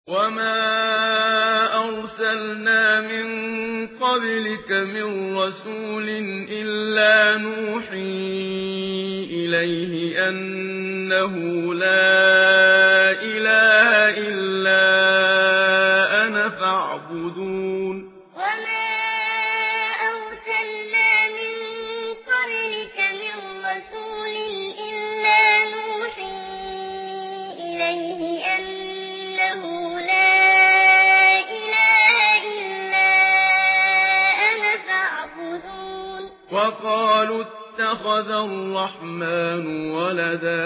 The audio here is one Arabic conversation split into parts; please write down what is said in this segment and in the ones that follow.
وما أرسلنا من قبلك من رسول إلا نوحي إليه أنه لا إله إلا أنا فاعبدون وما أرسلنا من قبلك من رسول إلا نوحي إليه أنه لا إله إلا أنا فاعبدون وقالوا اتخذ الرحمن ولدا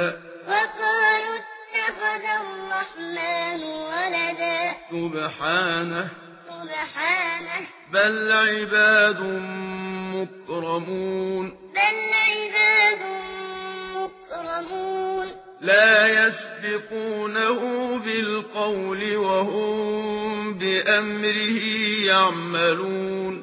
سبحانه بل عباد مكرمون لا يسبقونه بالقول وهم بأمره يعملون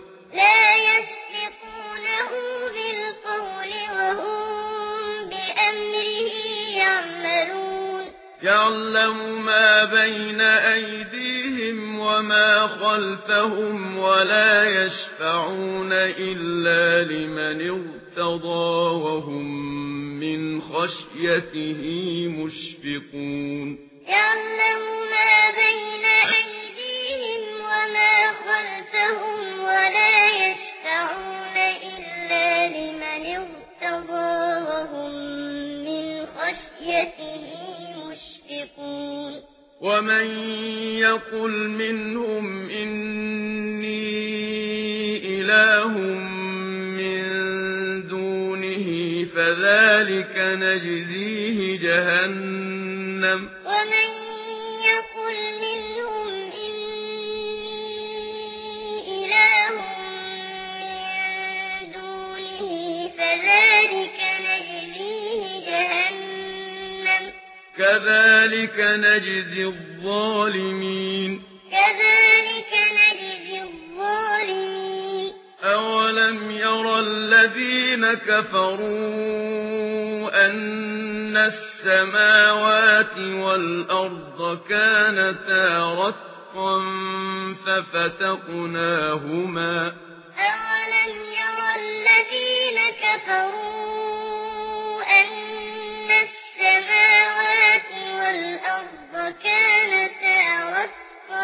يعلم ما بين أيديهم وما خلفهم ولا يشفعون إلا لمن ارتضى وهم من خشيته مشفقون يعلم ما بين أيديهم وما خلفهم ولا يشفعون إلا لمن ارتضى وهم من خشيته مشفقون ومن يقل منهم إني إله من دونه فذلك نجزيه جهنم ومن يقل منهم إني إله من دونه فذلك نجزيه جهنم كذلك نجزي الظالمين أولم يرى الذين كفروا أن السماوات والأرض كانتا رتقا ففتقناهما أولم يرى الذين كفروا أن السماوات والأرض كانتا رتقا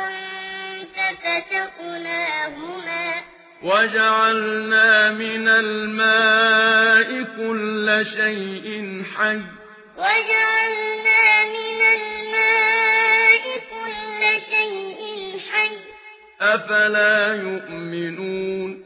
ففتقناهما وجعلنا من الماء كل شيء حي أفلا يؤمنون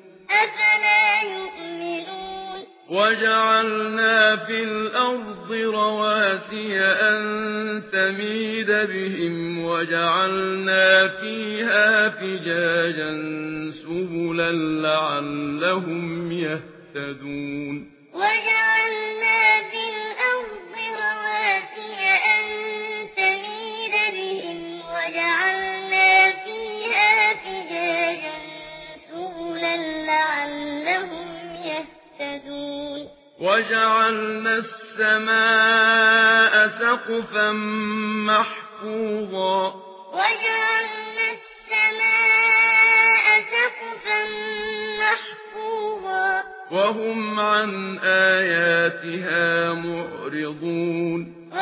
وجعلنا في الأرض رواسي أن تميد بهم وجعلنا فيها فجاجا سبلا لعلهم يهتدون وجعلنا في الأرض رواسي أن تميد بهم وجعلنا فيها فجاجا سبلا لعلهم يهتدون وجعلنا السماء سقفا محفوظا وهم عن آياتها معرضون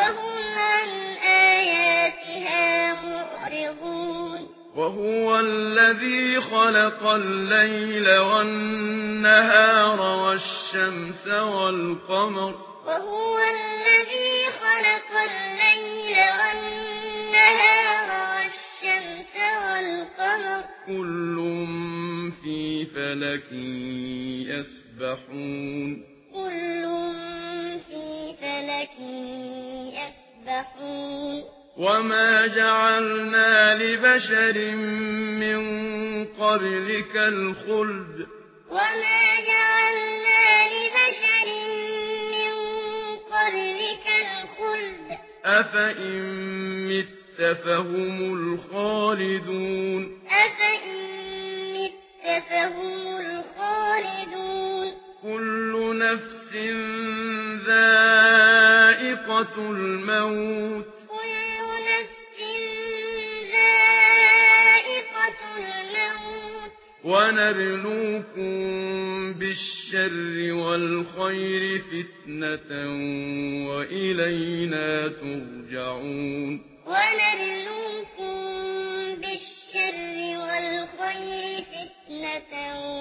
وهو الذي خلق الليل والنهار والشمس والقمر كل في فلك يسبحون وما جعلنا لبشر من قبلك الخلد أفإن مت فهم الخالدون كل نفس ذائقة الموت ونبلوكم بالشر والخير فتنة وإلينا ترجعون ونبلوكم بالشر والخير فتنة